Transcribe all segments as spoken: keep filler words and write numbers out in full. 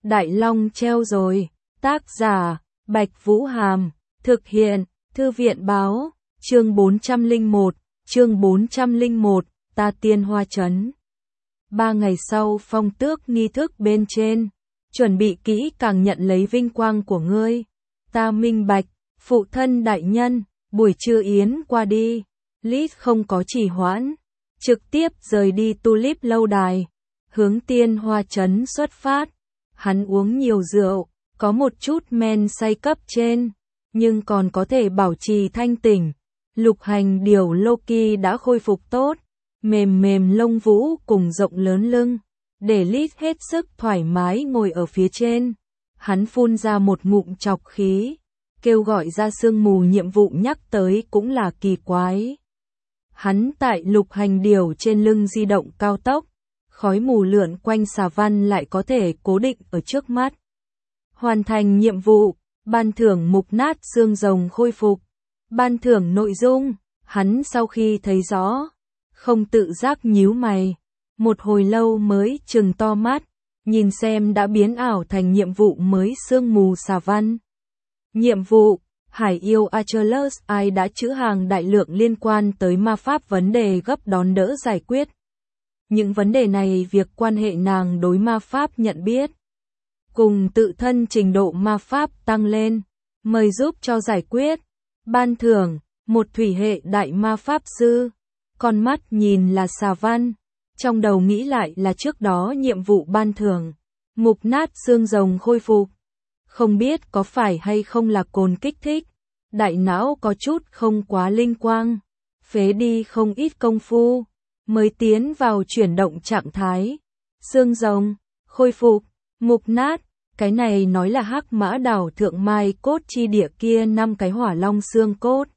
Đại Long treo rồi. Tác giả, Bạch Vũ Hàm. Thực hiện, Thư viện báo. Chương bốn trăm lẻ một, chương bốn trăm lẻ một, Ta Tiên Hoa Trấn. Ba ngày sau phong tước nghi thức bên trên, chuẩn bị kỹ càng nhận lấy vinh quang của ngươi. Ta minh bạch, phụ thân đại nhân, buổi trưa yến qua đi. Lis không có trì hoãn, trực tiếp rời đi Tulip lâu đài, hướng Tiên Hoa Trấn xuất phát. Hắn uống nhiều rượu, có một chút men say cấp trên, nhưng còn có thể bảo trì thanh tỉnh. Lục hành điểu Loki đã khôi phục tốt, mềm mềm lông vũ cùng rộng lớn lưng, để Lis hết sức thoải mái ngồi ở phía trên. Hắn phun ra một ngụm trọc khí, kêu gọi ra sương mù nhiệm vụ nhắc tới cũng là kỳ quái. Hắn tại lục hành điểu trên lưng di động cao tốc, khói mù lượn quanh xà văn lại có thể cố định ở trước mắt. Hoàn thành nhiệm vụ, ban thưởng mục nát xương rồng khôi phục. Ban thưởng nội dung, hắn sau khi thấy rõ, không tự giác nhíu mày, một hồi lâu mới trừng to mắt, nhìn xem đã biến ảo thành nhiệm vụ mới sương mù xà văn. Nhiệm vụ, Hải yêu Achilles ai đã trữ hàng đại lượng liên quan tới ma pháp vấn đề gấp đón đỡ giải quyết. Những vấn đề này việc quan hệ nàng đối ma pháp nhận biết, cùng tự thân trình độ ma pháp tăng lên, mời giúp cho giải quyết. Ban thưởng, một thủy hệ đại ma pháp sư, con mắt nhìn là xà văn, trong đầu nghĩ lại là trước đó nhiệm vụ ban thưởng, mục nát xương rồng khôi phục. Không biết có phải hay không là cồn kích thích, đại não có chút không quá linh quang, phế đi không ít công phu, mới tiến vào chuyển động trạng thái. Xương rồng, khôi phục, mục nát, cái này nói là Hắc Mã đảo thượng Mai cốt chi địa kia năm cái hỏa long xương cốt.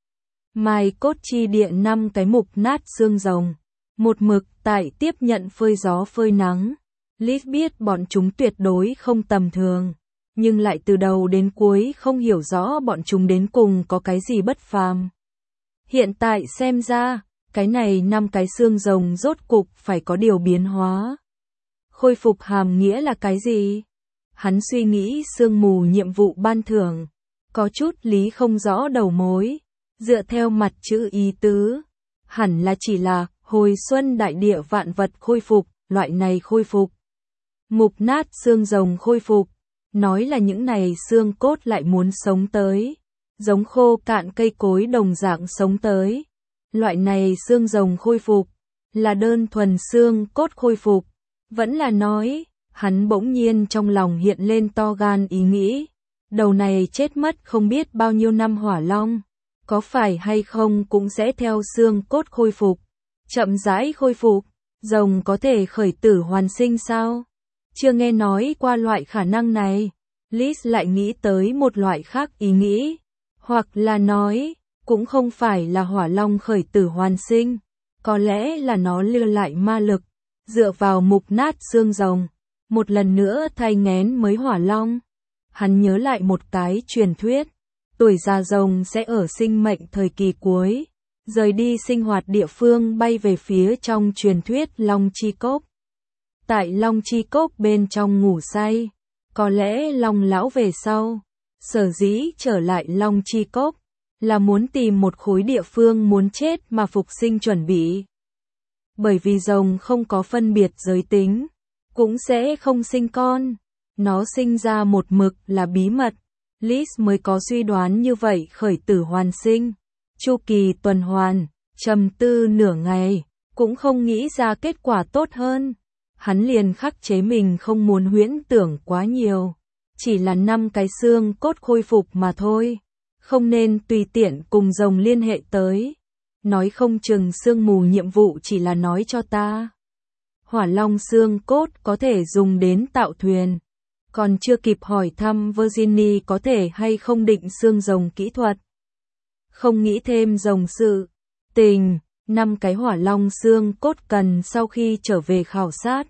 Mai cốt chi địa năm cái mục nát xương rồng, một mực tại tiếp nhận phơi gió phơi nắng. Lis biết bọn chúng tuyệt đối không tầm thường, nhưng lại từ đầu đến cuối không hiểu rõ bọn chúng đến cùng có cái gì bất phàm. Hiện tại xem ra, cái này năm cái xương rồng rốt cục phải có điều biến hóa. Khôi phục hàm nghĩa là cái gì? Hắn suy nghĩ sương mù nhiệm vụ ban thưởng, có chút lý không rõ đầu mối, dựa theo mặt chữ ý tứ, hẳn là chỉ là hồi xuân đại địa vạn vật khôi phục, loại này khôi phục. Mục nát xương rồng khôi phục, nói là những này xương cốt lại muốn sống tới, giống khô cạn cây cối đồng dạng sống tới. Loại này xương rồng khôi phục, là đơn thuần xương cốt khôi phục, vẫn là nói. Hắn bỗng nhiên trong lòng hiện lên to gan ý nghĩ, đầu này chết mất không biết bao nhiêu năm hỏa long, có phải hay không cũng sẽ theo xương cốt khôi phục, chậm rãi khôi phục. Rồng có thể khởi tử hoàn sinh sao? Chưa nghe nói qua loại khả năng này. Lis lại nghĩ tới một loại khác ý nghĩ, hoặc là nói, cũng không phải là hỏa long khởi tử hoàn sinh, có lẽ là nó lưu lại ma lực, dựa vào mục nát xương rồng, một lần nữa thay ngén mới hỏa long. Hắn nhớ lại một cái truyền thuyết, tuổi già rồng sẽ ở sinh mệnh thời kỳ cuối, rời đi sinh hoạt địa phương bay về phía trong truyền thuyết Long Chi Cốc. Tại Long Chi Cốc bên trong ngủ say, có lẽ Long lão về sau, sở dĩ trở lại Long Chi Cốc, là muốn tìm một khối địa phương muốn chết mà phục sinh chuẩn bị. Bởi vì rồng không có phân biệt giới tính, cũng sẽ không sinh con, nó sinh ra một mực là bí mật. Lis mới có suy đoán như vậy khởi tử hoàn sinh, chu kỳ tuần hoàn, trầm tư nửa ngày, cũng không nghĩ ra kết quả tốt hơn. Hắn liền khắc chế mình không muốn huyễn tưởng quá nhiều, chỉ là năm cái xương cốt khôi phục mà thôi, không nên tùy tiện cùng rồng liên hệ tới. Nói không chừng sương mù nhiệm vụ chỉ là nói cho ta. Hỏa long xương cốt có thể dùng đến tạo thuyền. Còn chưa kịp hỏi thăm Virginie có thể hay không định xương rồng kỹ thuật. Không nghĩ thêm rồng sự tình, năm cái hỏa long xương cốt cần sau khi trở về khảo sát.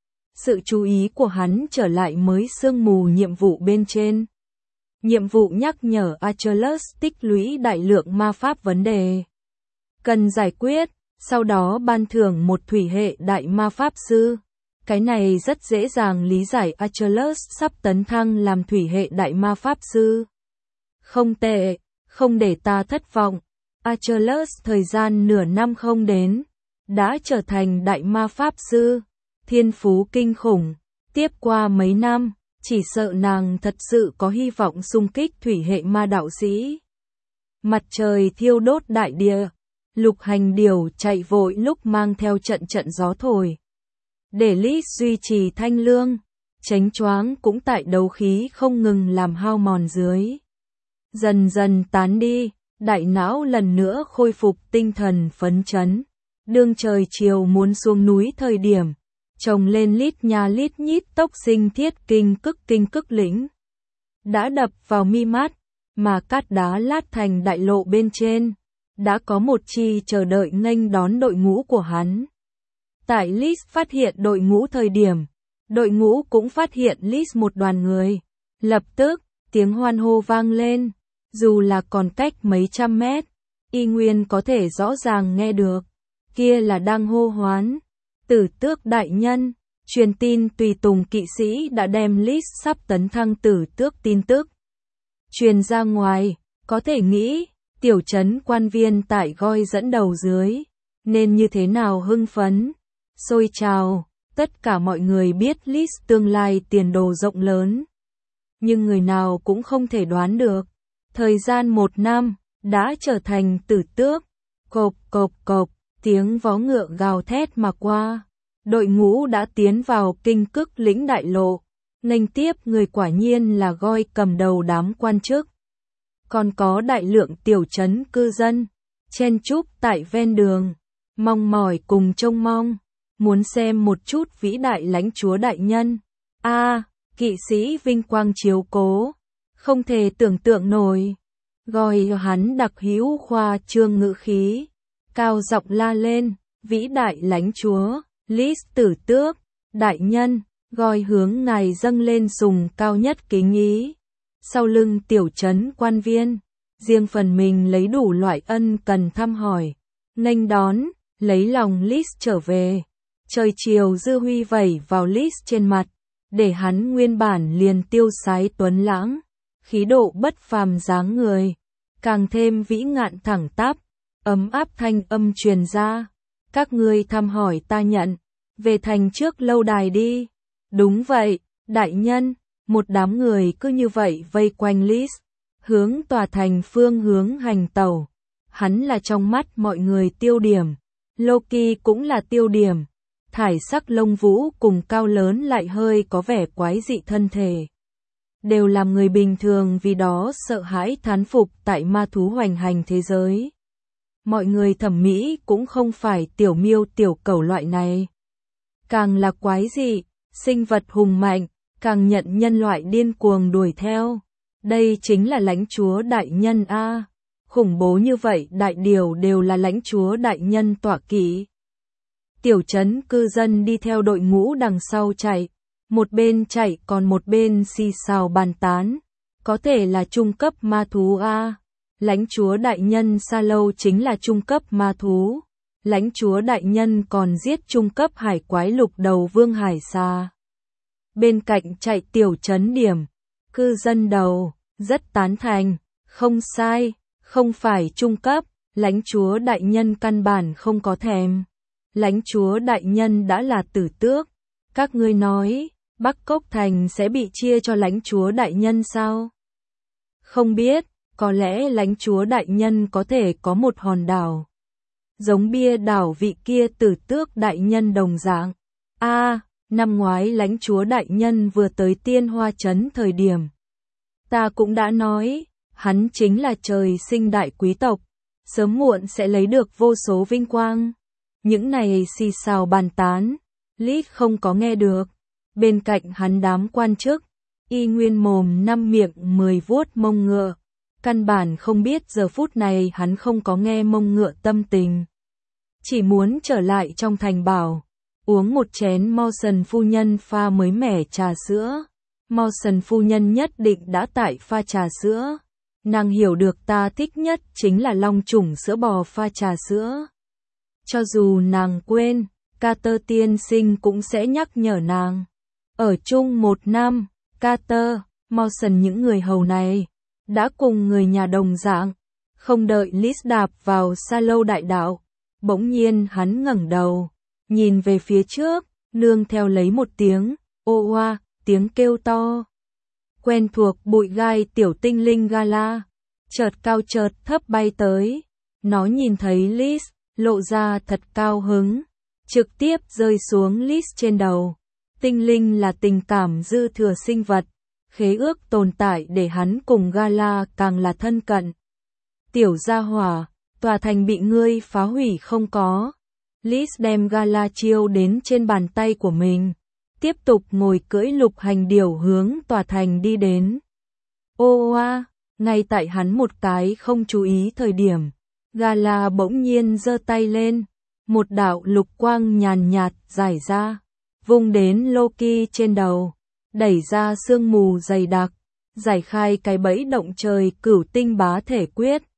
Sự chú ý của hắn trở lại mới sương mù nhiệm vụ bên trên. Nhiệm vụ nhắc nhở Achilles tích lũy đại lượng ma pháp vấn đề cần giải quyết, sau đó ban thưởng một thủy hệ đại ma pháp sư. Cái này rất dễ dàng lý giải, Achilles sắp tấn thăng làm thủy hệ đại ma pháp sư. Không tệ, không để ta thất vọng. Achilles thời gian nửa năm không đến, đã trở thành đại ma pháp sư, thiên phú kinh khủng. Tiếp qua mấy năm, chỉ sợ nàng thật sự có hy vọng xung kích thủy hệ ma đạo sĩ. Mặt trời thiêu đốt đại địa, Lục Hành Điểu chạy vội lúc mang theo trận trận gió thổi. Để Liz duy trì thanh lương, chánh choáng cũng tại đấu khí không ngừng làm hao mòn dưới. Dần dần tán đi, đại não lần nữa khôi phục tinh thần phấn chấn. Đương trời chiều muốn xuống núi thời điểm, chồng lên lít nha lít nhít tốc sinh thiết kinh cức kinh cức lĩnh. Đã đập vào mi mắt, mà cát đá lát thành đại lộ bên trên. Đã có một chi chờ đợi nghênh đón đội ngũ của hắn. Tại Liz phát hiện đội ngũ thời điểm, đội ngũ cũng phát hiện Liz một đoàn người. Lập tức, tiếng hoan hô vang lên, dù là còn cách mấy trăm mét, y nguyên có thể rõ ràng nghe được. Kia là đang hô hoán. Tử Tước đại nhân, truyền tin tùy tùng kỵ sĩ đã đem Liz sắp tấn thăng Tử Tước tin tức truyền ra ngoài, có thể nghĩ, tiểu trấn quan viên tại Goi dẫn đầu dưới, nên như thế nào hưng phấn, sôi trào, tất cả mọi người biết Liz tương lai tiền đồ rộng lớn. Nhưng người nào cũng không thể đoán được, thời gian một năm, đã trở thành Tử Tước, cộp cộp cộp, tiếng vó ngựa gào thét mà qua, đội ngũ đã tiến vào kinh cức lĩnh đại lộ, nghênh tiếp người quả nhiên là Goi cầm đầu đám quan chức. Còn có đại lượng tiểu trấn cư dân, chen chúc tại ven đường, mong mỏi cùng trông mong, muốn xem một chút vĩ đại lãnh chúa đại nhân. A, à, kỵ sĩ vinh quang chiếu cố, không thể tưởng tượng nổi. Goi hắn đặc hữu khoa trương ngữ khí, cao giọng la lên, vĩ đại lãnh chúa, Liz Tử Tước, đại nhân, Goi hướng ngài dâng lên sùng cao nhất kính ý. Sau lưng tiểu trấn quan viên, riêng phần mình lấy đủ loại ân cần thăm hỏi, nghênh đón, lấy lòng Liz trở về. Trời chiều dư huy vẩy vào Liz trên mặt, để hắn nguyên bản liền tiêu sái tuấn lãng, khí độ bất phàm dáng người, càng thêm vĩ ngạn thẳng tắp, ấm áp thanh âm truyền ra. Các ngươi thăm hỏi ta nhận, về thành trước lâu đài đi. Đúng vậy, đại nhân. Một đám người cứ như vậy vây quanh Liz, hướng tòa thành phương hướng hành tẩu. Hắn là trong mắt mọi người tiêu điểm, Loki cũng là tiêu điểm. Thải sắc lông vũ cùng cao lớn lại hơi có vẻ quái dị thân thể. Đều làm người bình thường vì đó sợ hãi thán phục tại ma thú hoành hành thế giới. Mọi người thẩm mỹ cũng không phải tiểu miêu tiểu cẩu loại này. Càng là quái dị, sinh vật hùng mạnh, càng nhận nhân loại điên cuồng đuổi theo. Đây chính là lãnh chúa đại nhân a. Khủng bố như vậy đại điều đều là lãnh chúa đại nhân tọa kỵ. Tiểu trấn cư dân đi theo đội ngũ đằng sau chạy. Một bên chạy còn một bên xì xào bàn tán. Có thể là trung cấp ma thú a. Lãnh chúa đại nhân Sa Lâu chính là trung cấp ma thú. Lãnh chúa đại nhân còn giết trung cấp hải quái lục đầu vương hải xa. Bên cạnh chạy tiểu trấn điểm, cư dân đầu, rất tán thành, không sai, không phải trung cấp, lãnh chúa đại nhân căn bản không có thèm. Lãnh chúa đại nhân đã là Tử Tước, các ngươi nói, Bắc Cốc Thành sẽ bị chia cho lãnh chúa đại nhân sao? Không biết, có lẽ lãnh chúa đại nhân có thể có một hòn đảo. Giống bia đảo vị kia Tử Tước đại nhân đồng dạng. A, à, năm ngoái lãnh chúa đại nhân vừa tới Tiên Hoa Trấn thời điểm. Ta cũng đã nói, hắn chính là trời sinh đại quý tộc, sớm muộn sẽ lấy được vô số vinh quang. Những này xì xào bàn tán, Lít không có nghe được. Bên cạnh hắn đám quan chức, y nguyên mồm năm miệng mười vuốt mông ngựa. Căn bản không biết giờ phút này hắn không có nghe mông ngựa tâm tình. Chỉ muốn trở lại trong thành bảo, uống một chén Mawson phu nhân pha mới mẻ trà sữa. Mawson phu nhân nhất định đã tại pha trà sữa. Nàng hiểu được ta thích nhất chính là long trùng sữa bò pha trà sữa. Cho dù nàng quên, Carter tiên sinh cũng sẽ nhắc nhở nàng. Ở chung một năm, Carter, Mawson những người hầu này, đã cùng người nhà đồng dạng. Không đợi Liz đạp vào sa lâu đại đạo, bỗng nhiên hắn ngẩng đầu, nhìn về phía trước, nương theo lấy một tiếng, ô oa, tiếng kêu to. Quen thuộc bụi gai tiểu tinh linh Gala, chợt cao chợt thấp bay tới. Nó nhìn thấy Liz, lộ ra thật cao hứng, trực tiếp rơi xuống Liz trên đầu. Tinh linh là tình cảm dư thừa sinh vật, khế ước tồn tại để hắn cùng Gala càng là thân cận. Tiểu gia hỏa, tòa thành bị ngươi phá hủy không có. Liz đem Gala chiêu đến trên bàn tay của mình, tiếp tục ngồi cưỡi lục hành điểu hướng tòa thành đi đến. Ô oa, ngay tại hắn một cái không chú ý thời điểm, Gala bỗng nhiên giơ tay lên, một đạo lục quang nhàn nhạt rải ra, vung đến Loki trên đầu, đẩy ra sương mù dày đặc, giải khai cái bẫy động trời cửu tinh bá thể quyết.